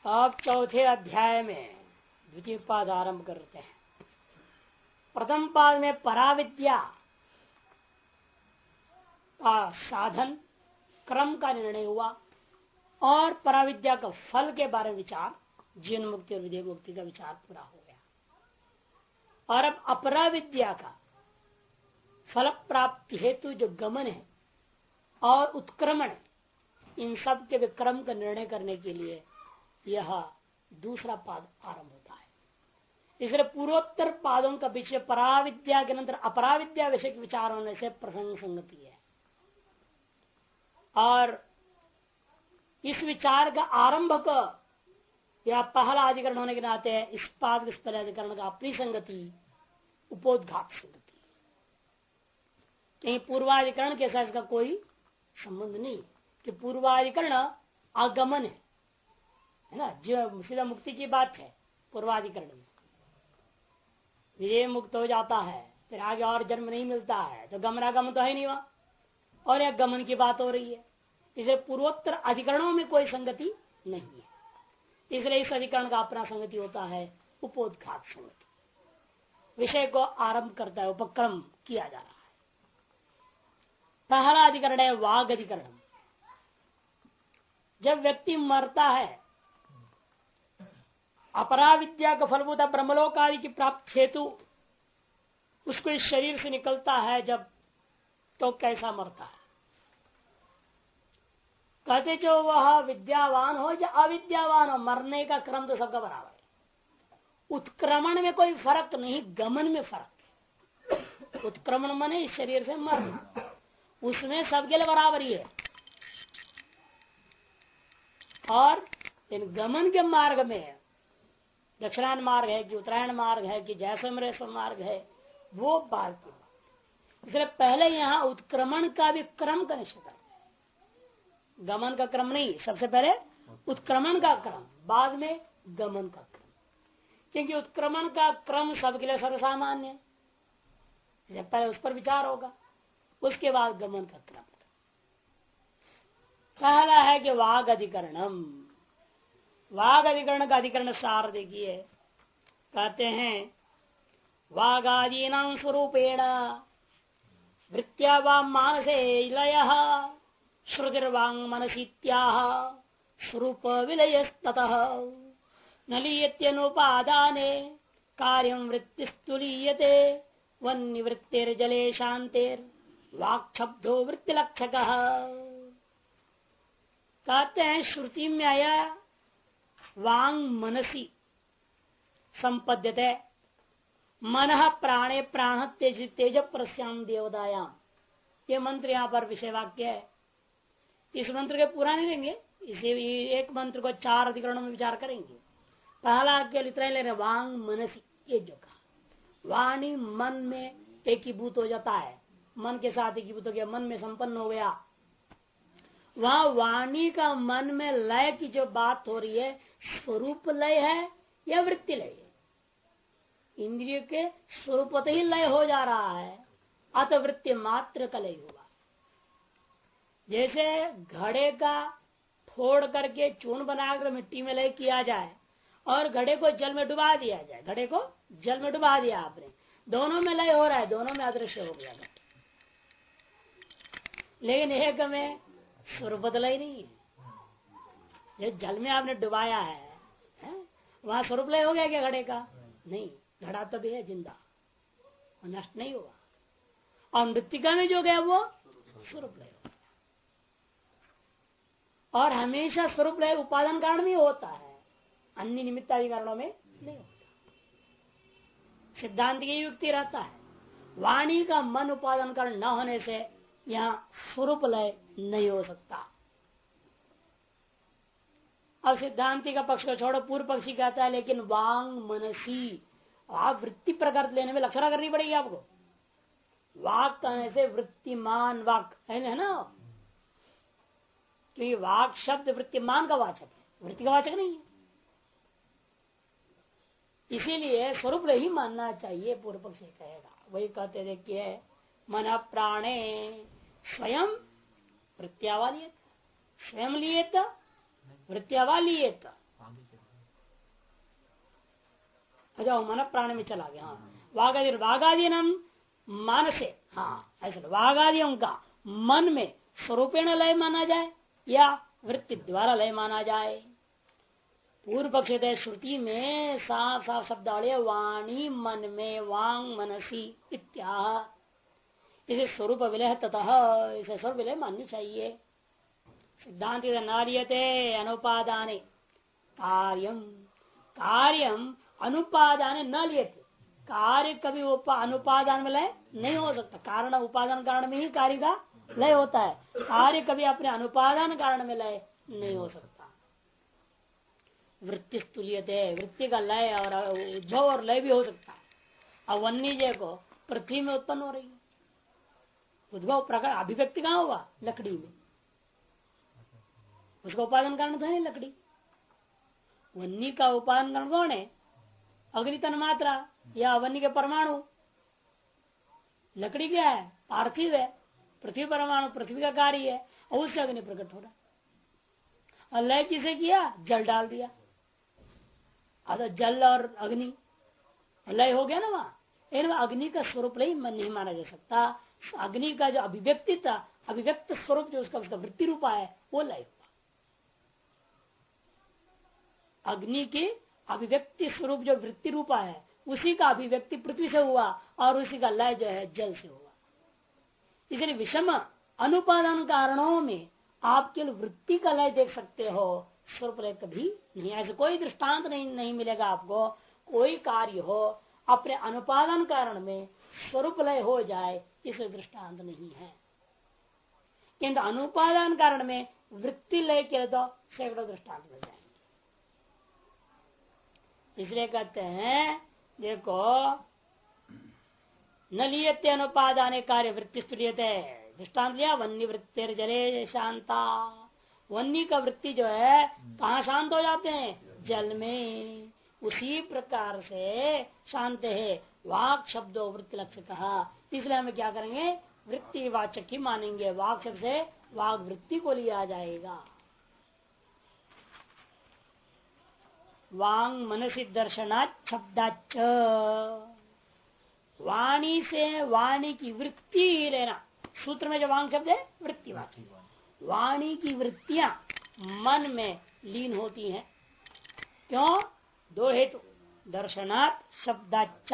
अब चौथे अध्याय में द्वितीय पाद आरंभ करते हैं। प्रथम पाद में पराविद्या का साधन क्रम का निर्णय हुआ और पराविद्या का फल के बारे में विचार, जीवन मुक्ति और विधेय मुक्ति का विचार पूरा हो गया। और अब अपराविद्या का फल प्राप्ति हेतु जो गमन है और उत्क्रमण है, इन सब के विक्रम का निर्णय करने के लिए यह दूसरा पाद आरंभ होता है। इसलिए पूर्वोत्तर पादों का विषय पराविद्या के अंतर अपराविद्या विषय के विचार होने से प्रसंग संगति है। और इस विचार का आरंभक या पहला अधिकरण होने के नाते इस पाद के पहले अधिकरण का अपनी संगति उपोद्घात संगति, कहीं पूर्वाधिकरण के साथ इसका कोई संबंध नहीं कि पूर्वाधिकरण आगमन है ना, जो सीधा मुक्ति की बात है। पूर्वाधिकरण में विधेय मुक्त हो जाता है, फिर आगे और जन्म नहीं मिलता है, तो गमनागमन तो है नहीं वहां, और यह गमन की बात हो रही है। इसलिए पूर्वोत्तर अधिकरणों में कोई संगति नहीं है। इसलिए इस अधिकरण का अपना संगति होता है उपोद्घात संगति, विषय को आरंभ करता है, उपक्रम किया जा रहा है। पहला अधिकरण है वाग अधिकरण। जब व्यक्ति मरता है, अपराविद्या का फलभूत ब्रह्मलोक आदि की प्राप्ति हेतु उसको इस शरीर से निकलता है जब, तो कैसा मरता है? कहते जो वह विद्यावान हो या अविद्यावान हो, मरने का क्रम तो सबका बराबर है। उत्क्रमण में कोई फर्क नहीं, गमन में फर्क है। उत्क्रमण माने इस शरीर से मरना, उसमें सबके लिए बराबर ही है। और इन गमन के मार्ग में दक्षिणायन मार्ग है कि उत्तरायण मार्ग है कि जैसलमेर मार्ग है, वो बात की बात। इसलिए पहले यहाँ उत्क्रमण का भी क्रम का निश्चय है, गमन का क्रम नहीं। सबसे पहले उत्क्रमण का क्रम, बाद में गमन का क्रम, क्योंकि उत्क्रमण का क्रम सबके लिए सर्वसामान्य है। पहले उस पर विचार होगा, उसके बाद गमन का क्रम। पहला है कि वाग अधिकरणम। वाग अधिकरण का अधिकरण सार देखिए, कहते हैं वागादीनां स्वरूपेण वृत्त्या वा मानसे लयः श्रुतिर्वांग मनसीत्याह स्वरूप विलयस्ततः न लीयत्यनुपादाने कार्यं वृत्तिस्तु लीयते वन्निवृत्तिर्जले शांतेर वाक्शब्दो वृत्तिलक्षकः। कहते हैं श्रुति में आया वांग मनसी संपद्यते, मन प्राणे प्राण तेज तेज प्रस्याम देवदायाम। ये मंत्र यहाँ पर विषय वाक्य है। इस मंत्र के पूरा नहीं लेंगे, इसे एक मंत्र को 4 अधिकरणों में विचार करेंगे। पहला इतना ले रहे वांग मनसी, ये जो कहा वाणी मन में एकीभूत हो जाता है, मन के साथ एकीभूत हो गया, मन में संपन्न हो गया। वहां वाणी का मन में लय की जो बात हो रही है, स्वरूप लय है या वृत्ति लय है? इंद्रिय के स्वरूप ही लय हो जा रहा है, अतः वृत्ति मात्र का लय हुआ। जैसे घड़े का फोड़ करके चूर्ण बनाकर मिट्टी में लय किया जाए और घड़े को जल में डुबा दिया जाए, घड़े को जल में डुबा दिया आपने, दोनों में लय हो रहा है, दोनों में अदृश्य हो गया घट। लेकिन एक में स्वरूप लय नहीं है। जो जल में आपने डुबाया है वहां स्वरूप लय हो गया क्या घड़े का? नहीं, घड़ा तो भी है जिंदा, नष्ट नहीं हुआ। और मृत्तिका में जो गया वो स्वरूप लय हो गया। और हमेशा स्वरूप लय उपादान कारण में होता है, अन्य निमित्तादि कारणों में नहीं होता। सिद्धांत की युक्ति रहता है, वाणी का मन उपादान कारण न होने से यहाँ स्वरूप लय नहीं हो सकता। अब सिद्धांति का पक्ष को छोड़ो, पूर्व पक्षी कहता है लेकिन वांग मनसी, आप वृत्ति प्रकार लेने में लक्षणा करनी पड़ेगी आपको। वाक कहने से वृत्तिमान वाक है ना, क्योंकि वाक शब्द वृत्तिमान का वाचक है, वृत्ति का वाचक नहीं है। इसीलिए स्वरूप ही मानना चाहिए, पूर्व पक्षी कहेगा। वही कहते देखिए मन प्राणे स्वयं वृत्त्यावा लिएत, स्वयं लिएत वृत्त्यावा लिएत, अच्छा मन प्राण में चला गया। हाँ वागादि वागादि नाम मानसे, हाँ ऐसा वागादियों का मन में स्वरूपेण लय माना जाए या वृत्ति द्वारा लय माना जाए। पूर्व पक्ष श्रुति में साफ साफ शब्द वाणी मन में वांग मनसी इत्याह, इसे स्वरूप विलय ततः इसे स्वरूप विलय माननी चाहिए। सिद्धांत नार्यते अनुपादाने कार्यम, कार्यम अनुपादान न लियते, कार्य कभी अनुपादान में लय नहीं हो सकता। कारण उपादान कारण में ही कार्य का लय होता है, कार्य कभी अपने अनुपादान कारण में लय नहीं हो सकता। वृत्ति स्तुल्यते, वृत्ति का लय और उद्भव और लय भी हो सकता है। अब वन्य को पृथ्वी में उत्पन्न हो रही है, उद्भव प्रकट अभिव्यक्ति कहाँ हुआ? लकड़ी में, उसका उपादान कारण तो है लकड़ी। वन्य का उपादान कारण कौन है? अग्नि तन मात्रा या वन्य के परमाणु। लकड़ी क्या है? पार्थिव है, पृथ्वी परमाणु पृथ्वी का कार्य है और उससे अग्नि प्रकट हो रहा है। और लय किसे किया? जल डाल दिया, अगर जल और अग्नि लय हो गया ना वहां। अग्नि का स्वरूप नहीं माना जा सकता। अग्नि का जो अभिव्यक्ति था, अभिव्यक्त स्वरूप जो उसका वृत्ति रूपा है वो लय हुआ। अग्नि के अभिव्यक्ति स्वरूप जो वृत्ति रूपा है उसी का अभिव्यक्ति पृथ्वी से हुआ और उसी का लय जो है जल से हुआ। इसलिए विषम अनुपादान कारणों में आप केवल वृत्ति का लय देख सकते हो, स्वरूप लय कभी नहीं। ऐसे कोई दृष्टांत नहीं मिलेगा आपको। कोई कार्य हो अपने अनुपादान कारण में स्वरूप लय हो जाए, इसे दृष्टांत नहीं है। किंतु अनुपादान कारण में वृत्ति लय के तो सैकड़ों दृष्टांत मिल जाएंगे। इसलिए कहते हैं देखो, न लियते अनुपादाने कार्य वृत्ति स्तुल्यते। दृष्टांत लिया वन्य वृत्तिर जले शांता। वन्य का वृत्ति जो है कहाँ शांत हो जाते हैं? जल में। उसी प्रकार से शांत है वाक शब्दों वृत्ति लक्ष्य कहा। इसलिए हमें क्या करेंगे? वृत्ति वाचक ही मानेंगे। वाक शब्द से वाक वृत्ति को लिया जाएगा। वांग मनसी दर्शनात् शब्दाच्च, वाणी से वाणी की वृत्ति लेना। सूत्र में जो वांग शब्द है वृत्ति वाचक, वाणी की वृत्तियां मन में लीन होती हैं। क्यों? दो हेतु, दर्शनात् शब्दाच्च।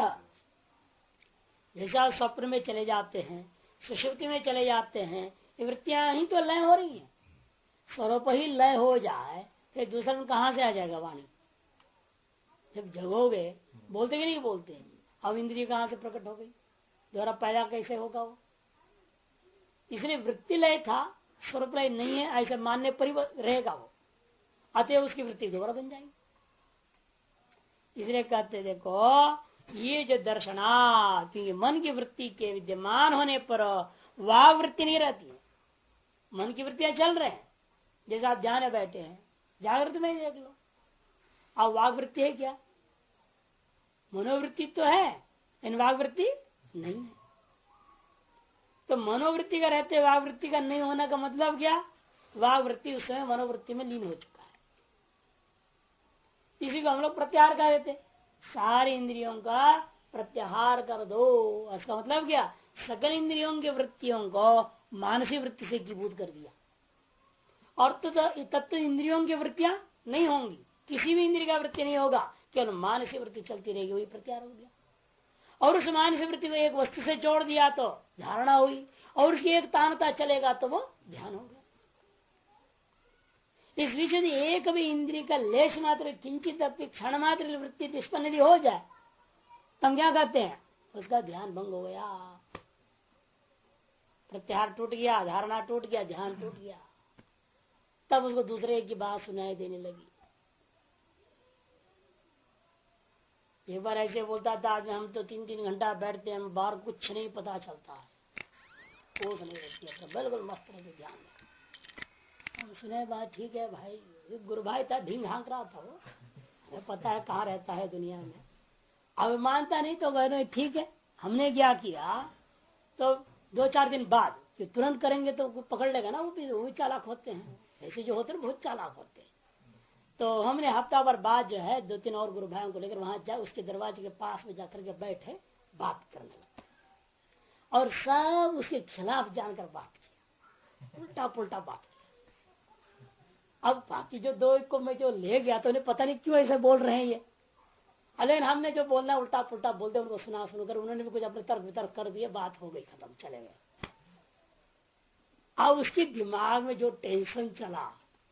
जैसा स्वप्न में चले जाते हैं, सुषुप्ति में चले जाते हैं, ये वृत्तियां ही तो लय हो रही हैं। स्वरूप ही लय हो जाए फिर दूसरा में कहां से आ जाएगा वाणी? जब जगोगे बोलते कि नहीं बोलते? अब इंद्रिय कहां से प्रकट हो गई? दोबारा पैदा कैसे होगा वो? इसलिए वृत्ति लय था, स्वरूप लय नहीं है ऐसे मानने पर रहेगा वो, अतः उसकी वृत्ति दोबारा बन जाएगी। इसलिए कहते देखो, ये जो दर्शनात्, मन की वृत्ति के विद्यमान होने पर वाह वृत्ति नहीं रहती है। मन की वृत्तियां चल रहे हैं, जैसे आप ध्यान में बैठे हैं, जागृत में देख लो। अब वाग वृत्ति है क्या? मनोवृत्ति तो है, इन वाग वृत्ति नहीं है। तो मनोवृत्ति का रहते वाग वृत्ति का नहीं होने का मतलब क्या? वाग वृत्ति उस समय मनोवृत्ति में लीन हो चुका है। इसी को हम लोग प्रत्याहार कर देते, सारे इंद्रियों का प्रत्याहार कर दो। इसका मतलब क्या? सकल इंद्रियों की वृत्तियों को मानसिक वृत्ति से एकीभूत कर दिया। और तत्व इंद्रियों की वृत्तियां नहीं होंगी, किसी भी इंद्रिय का वृत्ति नहीं होगा, केवल मानसिक वृत्ति चलती रहेगी, वही प्रत्याहार हो गया। और उस मानसिक वृत्ति को एक वस्तु से जोड़ दिया तो धारणा हुई, और उसकी एक तानता चलेगा तो वो ध्यान हो गया। इस विषय एक भी इंद्रिय का लेश मात्र किंचित क्षण मात्र वृत्ति निष्पन्न यदि हो जाए तो हम क्या कहते हैं? उसका ध्यान भंग हो गया, प्रत्याहार टूट गया, धारणा टूट गया, ध्यान टूट गया। तब उसको दूसरे की बात सुनाई देने लगी। एक बार ऐसे बोलता था, आज हम तो 3-3 घंटा बैठते हैं, बाहर कुछ नहीं पता चलता है, होश नहीं रहती है, बिल्कुल मस्त रहते ध्यान में। हम सुने बात, ठीक है भाई, गुरु भाई था, ढींग हाँक रहा था वो, हमें पता है कहाँ रहता है दुनिया में। अब मानता नहीं तो गए ठीक है। हमने क्या किया, तो 2-4 दिन बाद कि तुरंत करेंगे तो पकड़ लेगा ना, वो भी चालाक होते हैं, ऐसे जो होते हैं बहुत चालाक होते हैं। तो हमने हफ्ता भर बाद जो है 2-3 और गुरु भाइयों को लेकर वहां जा उसके दरवाजे के पास में जाकर के बैठे, बात करने लगे और सब उसके खिलाफ जानकर बात किया, उल्टा पुल्टा बात किया। अब बाकी जो 2 को मैं जो ले गया तो उन्हें पता नहीं क्यों ऐसे बोल रहे हैं ये, लेकिन हमने जो बोलना उल्टा पुल्टा बोलते उनको सुनकर उन्होंने भी कुछ अपने तर्क वितर्क कर दिए, बात हो गई, खत्म, चले गए। अब उसके दिमाग में जो टेंशन चला,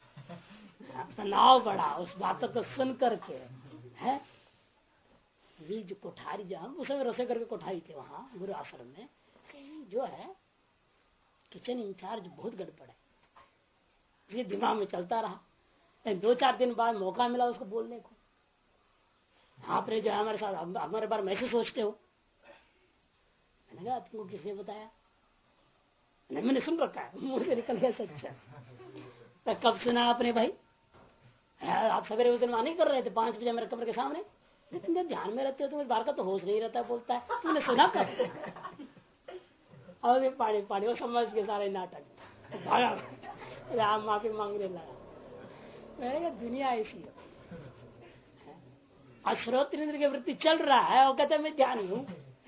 तनाव बढ़ा उस बातों को सुन करके है। ये जो कोठारी, जो हम उस समय रसोई करके कोठारी थे वहां गुरु आश्रम में, जो है किचन इंचार्ज बहुत गड़बड़ है, ये दिमाग में चलता रहा। 2-4 दिन बाद मौका मिला उसको बोलने को, आपने जो है हमारे साथ हमारे बारे में ऐसे सोचते हो। मैंने कहा तुमको किसने बताया? नहीं, मैंने सुन रखा है, मुंह से निकल गया सच। तो कब सुना आपने भाई? आप सवेरे उस दिन वहां नहीं कर रहे थे 5 बजे मेरे कमरे के सामने? तुम जब ध्यान में रहते हो तुम्हें बार का तो होश नहीं रहता, बोलता है तुमने सुना कब? और ये पानी पानी वो समझ के सारे नाटक राम माफी मांगने लगा। मैंने कहा दुनिया ऐसी है, अश्रोत्र की वृत्ति चल रहा है और कहते मैं ध्यान हूं।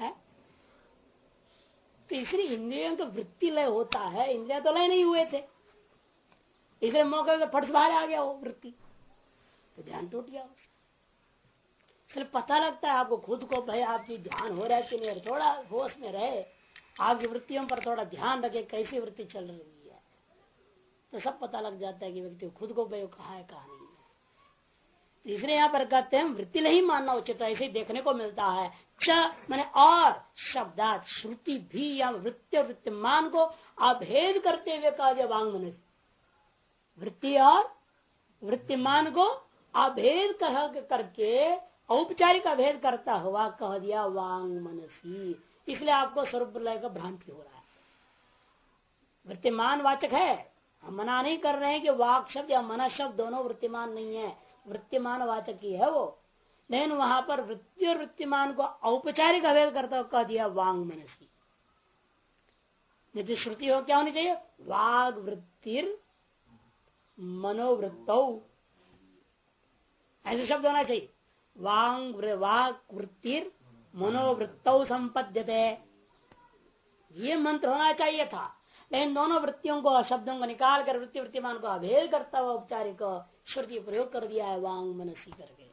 तो इसलिए इंद्रियों का वृत्ति लय होता है, इंद्रिया तो लय नहीं हुए थे, इसलिए मौके पर फट बाहर आ गया वो वृत्ति, तो ध्यान टूट गया। इसलिए पता लगता है आपको खुद को, भाई आपकी ध्यान हो रहा है कि नहीं, थोड़ा होश में रहे, आपकी वृत्तियों पर थोड़ा ध्यान रखे कैसी वृत्ति चल रही है, तो सब पता लग जाता है कि व्यक्ति खुद को भाई कहा है कहा नहीं। इसलिए यहाँ पर कहते हैं वृत्ति नहीं मानना उचित, ऐसे ही देखने को मिलता है। च मैंने और शब्दात श्रुति भी या वृत्ति और वृत्तिमान को अभेद करते हुए कहा दिया वांग मनसी, वृत्ति और वृत्तिमान को अभेद करके औपचारिक अभेद करता हुआ कह दिया वांग मनसी। इसलिए आपको स्वरूप लय का भ्रांति हो रहा है। वृत्तिमान वाचक है, हम मना नहीं कर रहे हैं कि वाक शब्द या मन शब्द दोनों वृत्तिमान नहीं है, वृत्तिमान वाचक ही है वो, लेकिन वहां पर वृत्ति और वृत्तिमान को औपचारिक अभेद करता हुआ कह दिया वांग मनसी। यदि श्रुति हो क्या होनी चाहिए? वाग वृत्तिर मनोवृत्तौ, ऐसे शब्द होना चाहिए। वाग वृत्तिर मनोवृत्तौ संपद्यते, ये मंत्र होना चाहिए था, लेकिन दोनों वृत्तियों को शब्दों को निकाल कर वृत्ति वृत्तिमान को अभेद करता हुआ औपचारिक श्रुति प्रयोग कर दिया है वांग मनसी करके।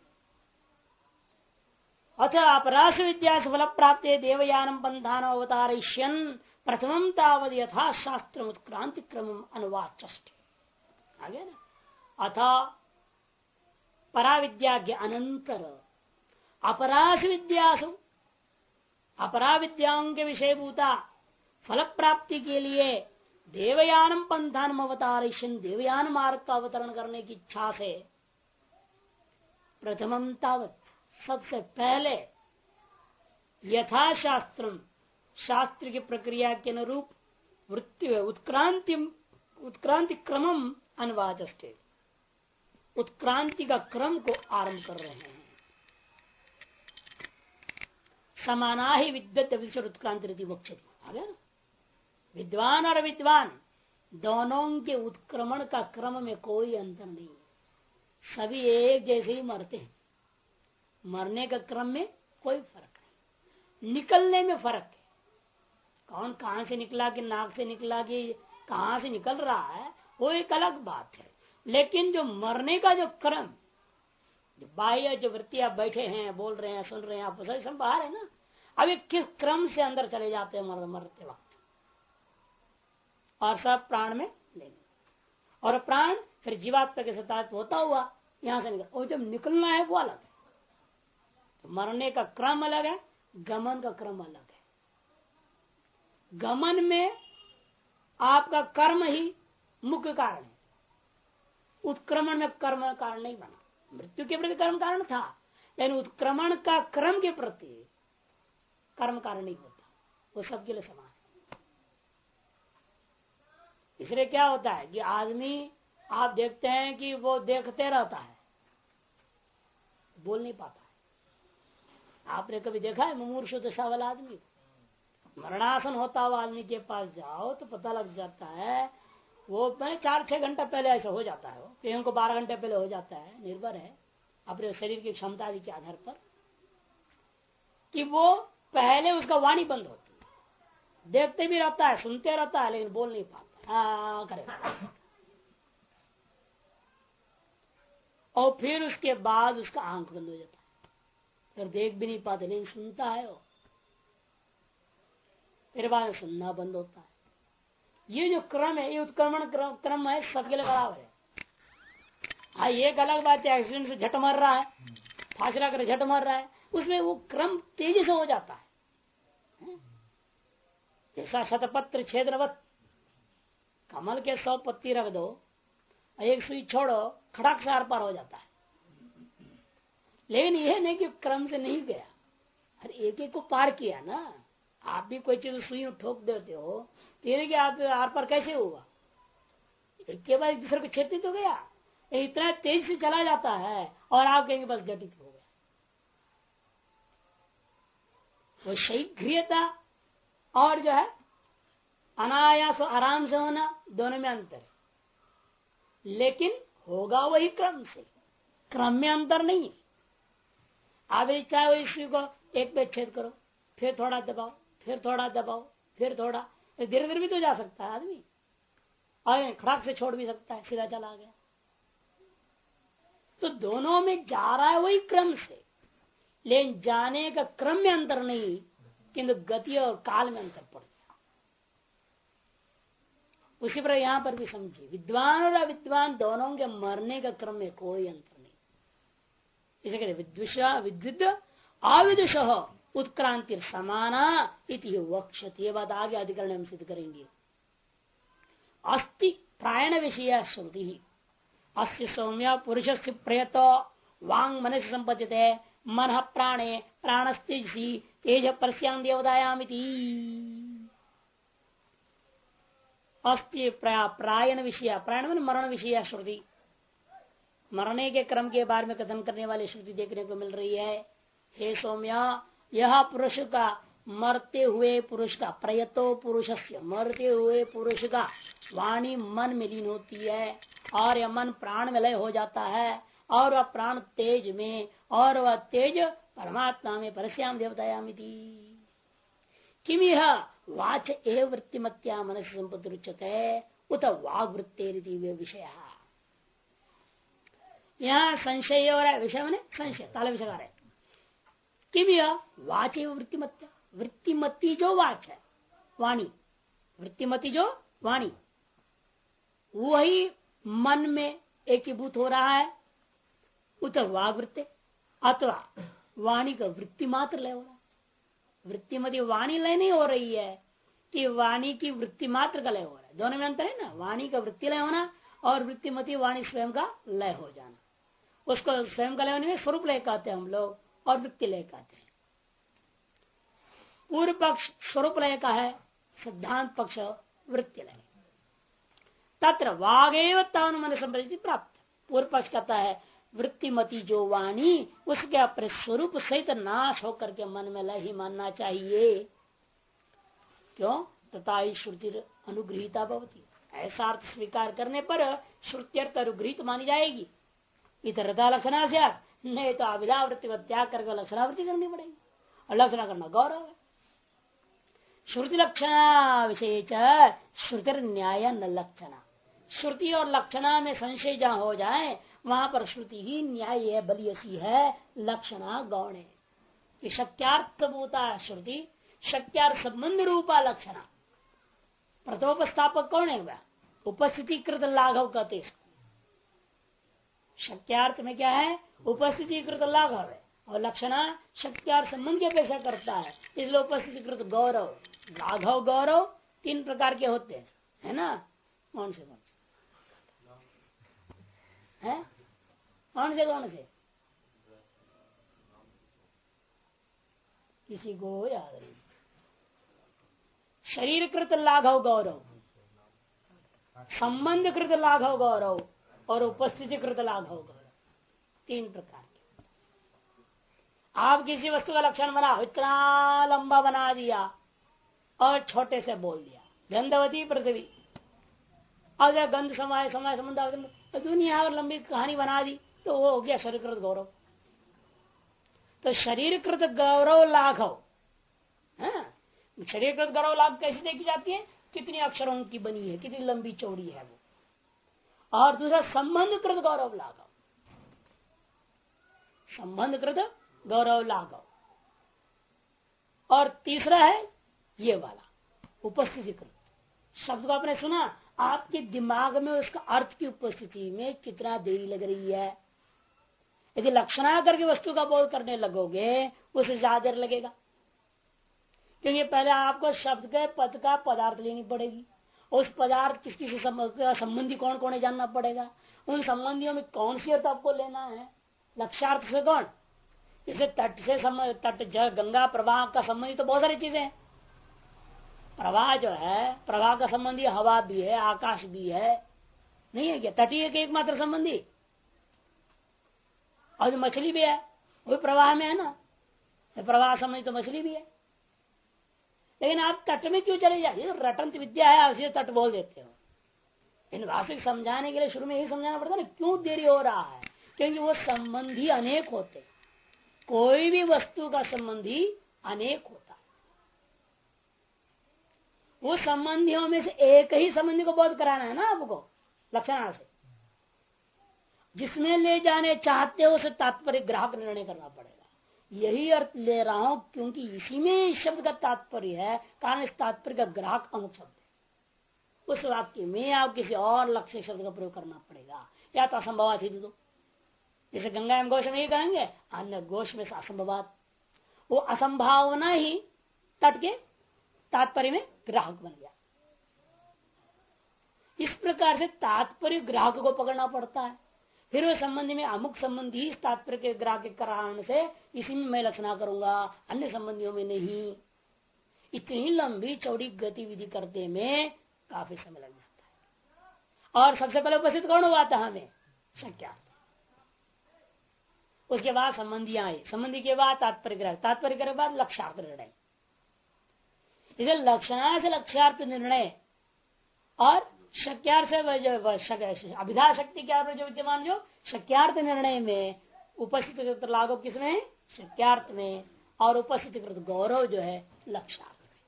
अथ अपराश विद्या फल प्राप्त देवयानम पंथान अवतारयिष्यन् प्रथमं तावद यथा शास्त्र उत्क्रांति क्रम अनुवाच्यष्टे। आगे ना, अथ पराविद्या के अनंतर अपराश विद्यासु, अपरा विद्याओं के विषयभूता फल प्राप्ति के लिए देवयानम पंथान अवतारयिष्यन्, देवयान मार्ग का अवतरण करने की इच्छा से प्रथमं तावत, सबसे पहले यथाशास्त्रम, शास्त्र की प्रक्रिया के अनुरूप वृत्ति उत्क्रांति क्रमम अनुवाचस्ते, उत्क्रांति का क्रम को आरंभ कर रहे हैं। समाना ही विद्वत विषय उत्क्रांति रीति वक्षति, आ गया ना। विद्वान और विद्वान दोनों के उत्क्रमण का क्रम में कोई अंतर नहीं है, सभी एक जैसे ही मरते हैं, मरने का क्रम में कोई फर्क नहीं, निकलने में फर्क है। कौन कहां से निकला कि नाक से निकला कि कहां से निकल रहा है वो एक अलग बात है, लेकिन जो मरने का जो क्रम, जो बाह्य जो वृत्तियां बैठे हैं, बोल रहे हैं, सुन रहे हैं, आप सब बाहर है ना, अब ये किस क्रम से अंदर चले जाते हैं मरते वक्त, और सब प्राण में लेंगे, और प्राण फिर जीवात्मा के साथ होता हुआ यहां से निकल, और जब निकलना है वो अलग है। तो मरने का क्रम अलग है, गमन का क्रम अलग है। गमन में आपका कर्म ही मुख्य कारण है, उत्क्रमण में कर्म कारण नहीं बना। मृत्यु के प्रति कर्म कारण था, लेकिन उत्क्रमण का क्रम के प्रति कर्म कारण नहीं होता, वो सबके लिए समान है। इसलिए क्या होता है कि आदमी आप देखते हैं कि वो देखते रहता है, बोल नहीं पाता है। आपने कभी देखा है मुमूर्षु दशा वाला आदमी? मरणासन होता हुआ आदमी के पास जाओ तो पता लग जाता है वो मैंने 4-6 घंटा पहले ऐसा हो जाता है, कईयों को 12 घंटे पहले हो जाता है, निर्भर है अपने शरीर की क्षमता आदि के आधार पर, कि वो पहले उसका वाणी बंद होती है, देखते भी रहता है, सुनते रहता है, लेकिन बोल नहीं पाता, हाँ करेगा। और फिर उसके बाद उसका आंख बंद हो जाता है, फिर देख भी नहीं पाते, लेकिन सुनता है वो, फिर बाद सुनना बंद होता है। ये जो क्रम है, ये उत्क्रमण क्रम है, सबके लिए बराबर है। हाँ, एक अलग बात है, एक्सीडेंट से झट मर रहा है, फासला कर झट मर रहा है, उसमें वो क्रम तेजी से हो जाता है। जैसा शतपत्र छेदनवत, कमल के 100 पत्ती रख दो, एक सुई छोड़ो, खड़ाक से आर पार हो जाता है। लेकिन यह नहीं कि क्रम से नहीं गया, हर एक एक को पार किया ना। आप भी कोई चीज सुई ठोक देते हो, तेरे कि आप आर पार कैसे होगा, एक के बाद दूसरे को छेदते तो गया, इतना तेज से चला जाता है, और आप कहेंगे बस जटित हो गया। वो शीघ्रता और जो है अनायास आराम से होना, दोनों में अंतर है, लेकिन होगा वही क्रम से, क्रम में अंतर नहीं है। आप चाहे वही सुई को एक पे छेद करो, फिर थोड़ा दबाओ, फिर थोड़ा दबाओ, फिर थोड़ा, धीरे धीरे भी तो जा सकता है आदमी, और खड़ाक से छोड़ भी सकता है, सीधा चला गया। तो दोनों में जा रहा है वही क्रम से, लेकिन जाने का क्रम में अंतर नहीं, किंतु गति और काल में अंतर पड़ गया। उसी पर यहां पर भी समझिए, विद्वान और अविद्वान दोनों के मरने का क्रम में कोई अंतर नहीं। इसे कहते विद्विषा विद्युत अविदुष उत्क्रांति समाना इति वक्षति। ये बात आगे अधिकरण हम सिद्ध करेंगे। अस्ति प्रायण विषय श्रुति अस्य सौम्य पुरुष से प्रयतो वांग मन से संपद्यते मन प्राणे प्राणस्तेजी तेज परस्यां देवदायामिति। अस्ति प्रायण विषय, प्रायण मरण विषय श्रुति, मरने के क्रम के बारे में कथन करने वाली श्रुति देखने को मिल रही है। हे सौम्या, यह पुरुष का, मरते हुए पुरुष का, प्रयतो पुरुषस्य, मरते हुए पुरुष का वाणी मन में लीन होती है, और यह मन प्राण में लय हो जाता है, और वह प्राण तेज में, और वह तेज परमात्मा में, परस्याम देवतायामिति। किम यह वाच एव वृत्तिमत्या मनस संपत्ति रुच्यते उत वाग वृत्तेरिति विषय। यहाँ संशय हो रहा है, विषय मैंने संशय, ताला विषयकार है। किम यह वाच एव वृत्तिमत्या, वृत्तिमती जो वाच है, वाणी, वृत्तिमती जो वाणी, वही मन में एकीभूत हो रहा है, उत वाग वृत्ते, अथवा वाणी का वृत्ति मात्र लय हो रहा है। वृत्तिमती वाणी लय नहीं हो रही है, कि वाणी की वृत्ति मात्र का लय हो रहा है। दोनों में अंतर है ना, वाणी का वृत्ति लय होना और वृत्तिमती वाणी स्वयं का लय हो जाना। उसको स्वयं का लय होने में स्वरूप लय कहते हैं हम लोग, और वृत्ति लय कहते हैं। पूर्व पक्ष स्वरूप लय का है, सिद्धांत पक्ष वृत्ति लय। तत्र वागेव तनुमन संपत्ति प्राप्त। पूर्व पक्ष कहता है वृत्तिमती जो वाणी, उसके अपने स्वरूप सहित नाश होकर के मन में लय ही मानना चाहिए। क्यों? तथा श्रुति अनुगृहीता भवती, ऐसा अर्थ स्वीकार करने पर श्रुत्यर्थ अनुगृहित मानी जाएगी। इतरता लक्षणा से, नहीं तो अविधावृत्ति का त्याग करके लक्षणावृत्ति करनी पड़ेगी, और लक्षणा करना गौरव है। श्रुति लक्षणा विषय श्रुति न्याय न लक्षणा, श्रुति और लक्षणा में संशय जहां हो जाए वहां पर श्रुति ही न्याय है, बलियसी है, लक्षणा गौण है। कि शक्यार्थ होता है श्रुति, शक्यार्थ संबंध रूपा लक्षणा। प्रथमोपस्थापक कौन है वह? उपस्थिति कृत लाघव कहते इसको। शक्यार्थ में क्या है? उपस्थिति कृत लाघव है, और लक्षणा शक्यार्थ संबंध की अपेक्षा करता है, इसलिए उपस्थिति कृत गौरव। लाघव गौरव 3 प्रकार के होते हैं, है ना? कौन से है? कौन से किसी को याद नहीं। शरीर कृत लाघव गौरव, संबंध कृत लाघव गौरव, और उपस्थिति कृत लाघव गौरव, 3 प्रकार के। आप किसी वस्तु का लक्षण बना, इतना लंबा बना दिया और छोटे से बोल दिया, गंधवती पृथ्वी, अब जब गंध समय समय संबंध दुनिया और लंबी कहानी बना दी तो वो हो गया शरीरकृत गौरव। तो शरीरकृत गौरव लाघव, शरीरकृत गौरव लाभ कैसे देखी जाती है? कितनी अक्षरों की बनी है, कितनी लंबी चौड़ी है वो। और दूसरा संबंधकृत गौरव लाघव, संबंधकृत गौरव लाघव। और तीसरा है ये वाला उपस्थितिकृत। शब्द को आपने सुना, आपके दिमाग में उसका अर्थ की उपस्थिति में कितना देरी लग रही है। यदि लक्षणा करके वस्तु का बोध करने लगोगे उसे ज्यादा देर लगेगा, क्योंकि पहले आपको शब्द के पद का पदार्थ लेनी पड़ेगी। उस पदार्थ किसकी से संबंधी कौन कौन है जानना पड़ेगा। उन संबंधियों में कौन सी अर्थ आपको लेना है, लक्ष्यार्थ से कौन। इसे तट से तट गंगा प्रवाह का संबंधी तो बहुत सारी चीजें हैं। प्रवाह जो है, प्रवाह का संबंधी हवा भी है, आकाश भी है, नहीं है क्या? तटीय के एकमात्र संबंधी। और जो मछली भी है वो प्रवाह में है ना, प्रवाह संबंधी तो मछली भी है। लेकिन आप तट में क्यों चले जाइए? रटंत विद्या है, आप तट बोल देते हो। इन वास्तविक समझाने के लिए शुरू में यही समझाना पड़ता है ना, क्यों देरी हो रहा है। क्योंकि वो संबंधी अनेक होते, कोई भी वस्तु का संबंधी अनेक होता है। वो संबंधियों में से एक ही संबंधी को बोध कराना है ना आपको लक्षणा से। जिसमें ले जाने चाहते हो उसे तात्पर्य ग्राहक निर्णय करना पड़ेगा। यही अर्थ ले रहा हूं क्योंकि इसी में इस शब्द का तात्पर्य है, कारण इस तात्पर्य का ग्राहक अमुक शब्द है। उस वाक्य में आप किसी और लक्ष्य शब्द का प्रयोग करना पड़ेगा, या तो असंभवात ही दो। जैसे गंगा एवं घोष में ये कहेंगे, अन्य घोष में असंभवात, वो असंभावना ही तट के तात्पर्य में ग्राहक बन गया। इस प्रकार से तात्पर्य ग्राहक को पकड़ना पड़ता है। फिर वह संबंधी में अमुक संबंधी तात्पर्य के ग्राहक के कारण से इसी में मैं लक्षणा करूंगा, अन्य संबंधियों में नहीं। इतनी लंबी चौड़ी गतिविधि करते में काफी समय लग जाता है। और सबसे पहले उपस्थित कौन हुआ था? हमें शक्यार्थ। उसके बाद संबंधी आए, संबंधी के बाद तात्पर्य ग्राहक, तात्पर्य के बाद लक्ष्यार्थ निर्णय। इसे लक्षणा से लक्ष्यार्थ निर्णय और शक्यार्थ से अभिधा शक्ति के जो विद्यमान जो शक्यार्थ निर्णय में उपस्थित लागो किसमें? शक्यार्थ में। और उपस्थितिकृत गौरव जो है लक्ष्यार्थ में।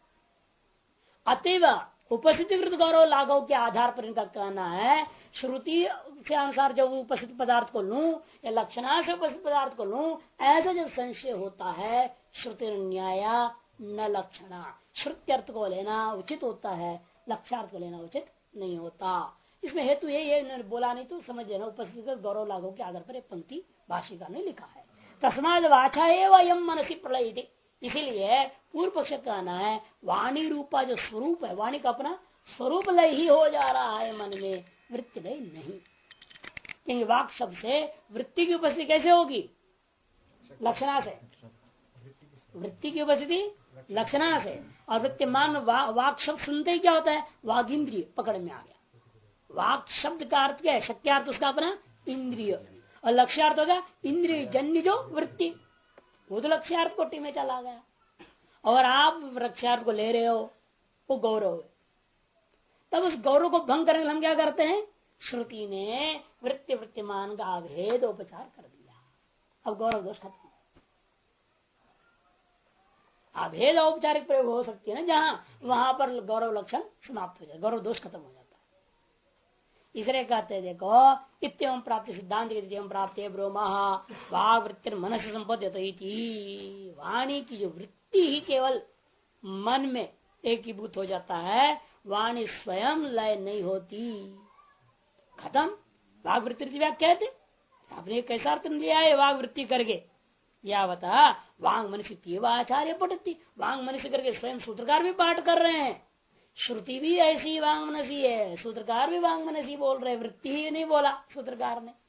अतएव उपस्थितिकृत गौरव लागव के आधार पर इनका कहना है, श्रुति के अनुसार जब उपस्थित पदार्थ को लूं या लक्षणा से उपस्थित पदार्थ को लूं, ऐसा जब संशय होता है, श्रुति न्याय न लक्षणा, श्रुति अर्थ को लेना उचित होता है, लक्ष्यार्थ को लेना उचित नहीं होता। इसमें हेतु ये बोला नहीं तो समझ लेना, उपस्थित गौरव लागव के आधार पर एक पंक्ति भाषिका ने लिखा है। तस्माद वाचा एवं मनसी प्रलय, इसीलिए पूर्व पक्ष कहना है वाणी रूपा जो स्वरूप है, वाणी का अपना स्वरूप लय ही हो जा रहा है मन में, वृत्ति लय नहीं। क्योंकि वाक शब्द से वृत्ति की उपस्थिति कैसे होगी? लक्षणा से। वृत्ति की उपस्थिति लक्षणा से। और वृत्तिमान वाक शब्द सुनते ही क्या होता है? वाग इंद्रिय पकड़ में आ गया। वाक शब्द का अर्थ क्या है? शक्यार्थ उसका अपना इंद्रिय, और लक्ष्यार्थ होगा इंद्रिय जन्य जो वृत्ति, वो तो लक्ष्यार्थ कोटि में चला गया। और आप लक्ष्यार्थ को ले रहे हो, वो गौरव है। तब उस गौरव को भंग करने के लिए हम क्या करते हैं? श्रुति ने वृत्ति वृत्तिमान का अभेद उपचार कर दिया। अब गौरव दोष खत्म। अभेद औपचारिक प्रयोग हो सकती है ना जहां, वहां पर गौरव लक्षण समाप्त हो जाए, गौरव दोष खत्म हो जाता है। इसलिए कहते हैं देखो, इतम प्राप्ति सिद्धांत प्राप्त ब्रोमा वाग वृत्ति मन से संपद्यते। वाणी की जो वृत्ति ही केवल मन में एकीभूत हो जाता है, वाणी स्वयं लय नहीं होती। खत्म। वाग वृत्ति व्याख्या थे आपने कैसा अर्थ लिया है? वाग वृत्ति करके या बता वांग मनुष्य आचार्य पढ़ती, वांग मनुष्य करके स्वयं सूत्रकार भी पाठ कर रहे हैं। श्रुति भी ऐसी वांग मनसी है, सूत्रकार भी वांग मनसी बोल रहे, वृत्ति ही नहीं बोला सूत्रकार ने।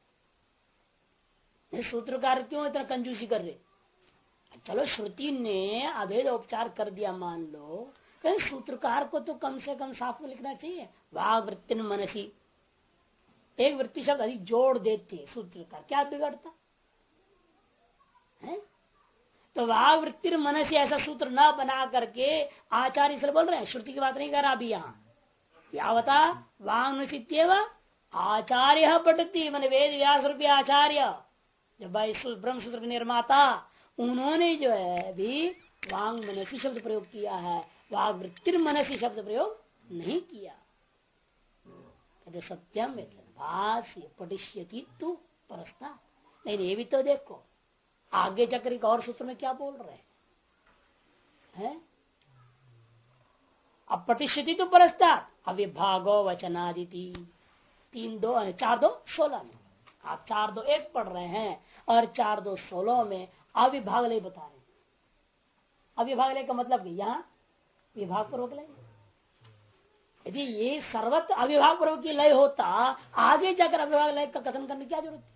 सूत्रकार क्यों इतना कंजूसी कर रहे? चलो श्रुति ने अभेद उपचार कर दिया मान लो, कहीं सूत्रकार को तो कम से कम साफ में लिखना चाहिए वाग वृत्ति मनसी। एक वृत्ति शब्द अधिक जोड़ देते सूत्रकार, क्या बिगड़ता है? तो वाग वृत्ति मन से ऐसा सूत्र न बना करके आचार्य से बोल रहे हैं, श्रुति की बात नहीं कर रहा अभी यहाँ। यावता वांगचित्यव आचार्य पठती मन वेद व्यास रूपी आचार्य, जब ब्रह्म सूत्र के निर्माता उन्होंने जो है भी वांग मनसी शब्द प्रयोग किया है, वाग वृत्तिर मनसी शब्द प्रयोग नहीं किया। कहते सत्यम भाष्य पठिष्यति तू परस्ता। नहीं ये भी तो देखो आगे चक्र एक और सूत्र में क्या बोल रहे हैं? अब पठिष्यति तो परस्ता अविभागो वचनादिति 3-2 4-2 16 में आप 4-2-1 पढ़ रहे हैं और 4-2 16 में अविभाग लय बता रहे हैं। अविभाग लय का मतलब यहाँ विभाग पूर्वक लय। यदि ये सर्वत्र अविभाग पूर्वक की लय होता आगे जाकर अविभाग लय का कथन करने की क्या जरूरत है?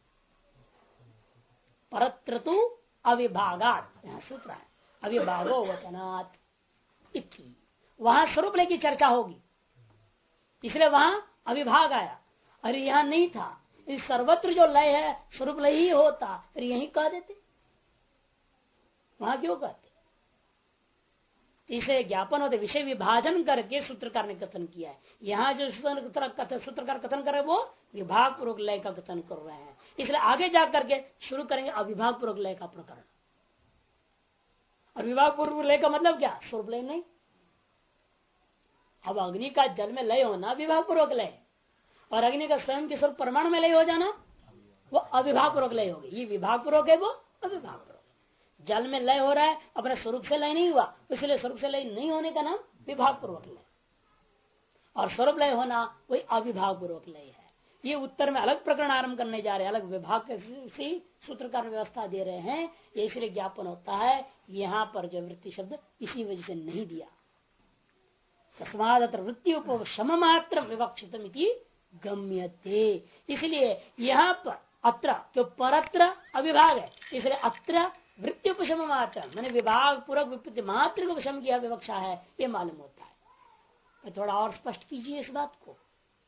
परत्र तु अविभागात, यहाँ सूत्र है अविभागो वचनात् इति, वहां स्वरूप लय की चर्चा होगी इसलिए वहां अविभाग आया। अरे यहाँ नहीं था, इस सर्वत्र जो लय है स्वरूप लय ही होता फिर यही कह देते, वहां क्यों कहते? इसे ज्ञापन होते विषय विभाजन करके सूत्रकार ने कथन किया है। यहाँ जो सूत्रकार कथन कर रहे वो विभाग पूर्वक लय का कथन कर रहे हैं, इसलिए आगे जा करके शुरू करेंगे अविभाग पूर्वक लय का प्रकरण। और विभाग पूर्वक लय का मतलब क्या? स्वरूप लय नहीं। अब अग्नि का जल में लय होना विभाग पूर्वक लय, और अग्नि का स्वयं के स्वरूप परमाणु में लय हो जाना वो अविभाग पूर्वक लय होगी। ये विभाग पूर्वक है, वो अविभाग पूर्वक। जल में लय हो रहा है अपने स्वरूप से लय नहीं हुआ, इसलिए स्वरूप से लय नहीं होने का नाम विभाग पूर्वक लय, और स्वरूप लय होना वही अविभाग पूर्वक लय है। ये उत्तर में अलग प्रकरण आरंभ करने जा रहे हैं, अलग विभाग से सूत्रकार व्यवस्था दे रहे हैं। ये इसलिए ज्ञापन होता है यहाँ पर जो वृत्ति शब्द इसी वजह से नहीं दिया। तस्मात् वृत्ति उपशम मात्र विवक्षित गम्यते, इसलिए यहाँ पर अत्र जो परत्र अविभाग है इसलिए अत्र वृत्ति उपशम मात्र मैंने विभाग पूर्वक विपत्ति मात्र को उपशम किया विवक्षा है, ये मालूम होता है। तो थोड़ा और स्पष्ट कीजिए इस बात को।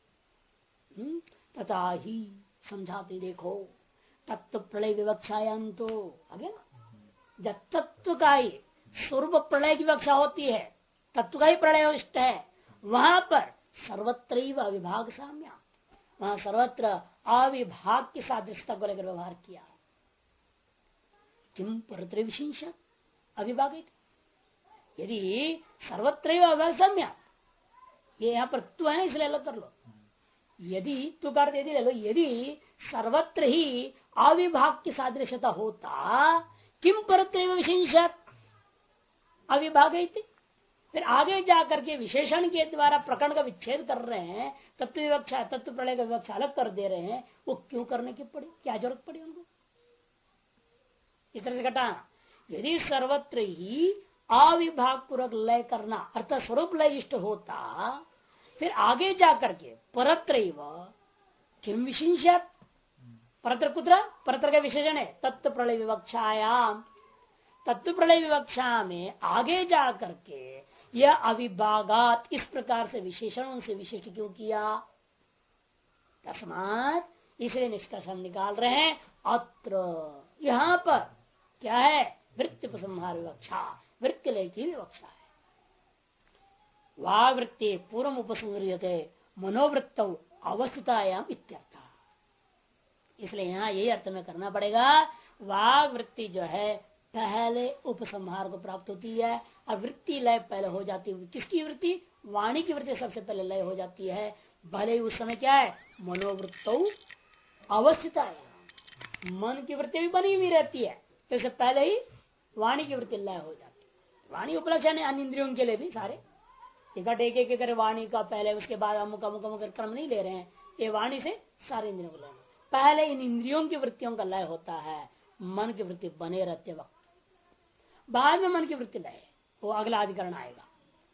तथा ही समझाते देखो तत्व प्रलय विवक्षायाम तो आगे ना, जब तत्व का ही स्वरूप प्रलय की विवक्षा होती है, तत्व का ही प्रलय इष्ट है, वहां पर सर्वत्र अविभाग साम्य, वहां सर्वत्र अविभाग की सादृश्यता को लेकर व्यवहार किया। किम परत्र विशेष अविभाग, यदि सर्वत्र अविभाग साम्य, ये यहाँ पर तू है ना इसलिए अलग कर लो। यदि तू कर यदि ले लो, यदि सर्वत्र ही अविभाग की सादृश्यता होता किम परत्र विशेष अविभाग, फिर आगे जाकर के विशेषण के द्वारा प्रकरण का विच्छेद कर रहे हैं, तत्व विवक्षा तत्व प्रलय का विवक्षा अलग कर दे रहे हैं, वो क्यों करने की पड़ी? क्या जरूरत पड़ी उनको इस तरह से घटाना? यदि सर्वत्र ही अविभाग पूर्वक लय करना अर्थात स्वरूप लय इष्ट होता, फिर आगे जाकर के परत्र किम विशेषत, परत्र कुत्र परत्र का विशेषण है तत्व प्रलय विवक्षायाम, तत्व प्रलय विवक्षा में आगे जा करके यह अविभागात इस प्रकार से विशेषणों से विशिष्ट क्यों किया? तस्मात इसलिए निष्कर्ष हम निकाल रहे हैं अत्र यहाँ पर क्या है? वृत्ति उपसंहार विवक्षा, वृत्ति लय की विवक्षा है। वाग वृत्ति पूर्व उपसंहृयते मनोवृत्त अवस्थितायाम इत्यर्थ, इसलिए यहाँ यही अर्थ में करना पड़ेगा। वाग वृत्ति जो है पहले उपसंहार को प्राप्त होती है और वृत्ति लय पहले हो जाती है। किसकी वृत्ति? वाणी की वृत्ति सबसे पहले लय हो जाती है, भले ही उस समय क्या है मनोवृत्त अवस्थिता है, मन की वृत्ति भी बनी हुई रहती है, तो इससे पहले ही वाणी की वृत्ति लय हो जाती है। वाणी उपलक्षण है अन्य इंद्रियों के लिए भी, सारे इकट्ठे एक एक कर वाणी का पहले उसके बाद अमुक अमुक अमुक क्रम नहीं ले रहे हैं, ये वाणी से सारे इंद्रियों को लेना। पहले इन इंद्रियों की वृत्तियों का लय होता है, मन की वृत्ति बने रहते वक्त, बाद में मन की वृत्ति लय, वो अगला अधिकरण आएगा।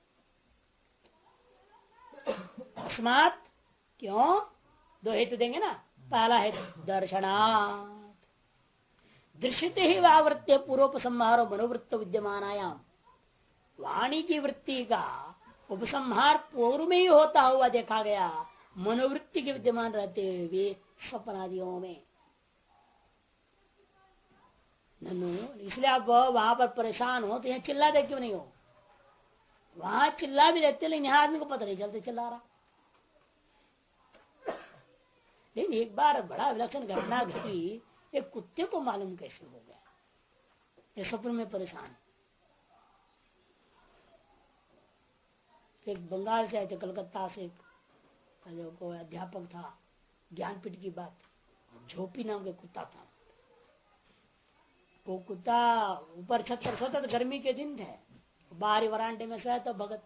अस्मात् क्यों? दो हेतु देंगे ना। पहला हेतु दर्शनात्, दृश्यते ही वह वृत्ति पूर्वोपसंहारो मनोवृत्त विद्यमानायाम, वाणी की वृत्ति का उपसंहार पूर्व में ही होता हुआ देखा गया, मनोवृत्ति के विद्यमान रहते हुए स्वप्नादियों में। इसलिए आप वहां पर परेशान हो तो यहाँ चिल्लाते क्यों नहीं हो? वहां चिल्ला भी लेते, लेकिन यहाँ आदमी को पता नहीं चलते चिल्ला रहा। लेकिन एक बार बड़ा विलक्षण घटना घटी, एक कुत्ते को मालूम कैसे हो गया, ये स्वप्न में परेशान। एक बंगाल से आए थे, कलकत्ता से, जो कोई अध्यापक था, ज्ञानपीठ की बात, झोपी नाम के कुत्ता था। वो कुत्ता ऊपर छत पर सोता था, गर्मी के दिन थे, बाहरी वरांडे में सोया तो भगत,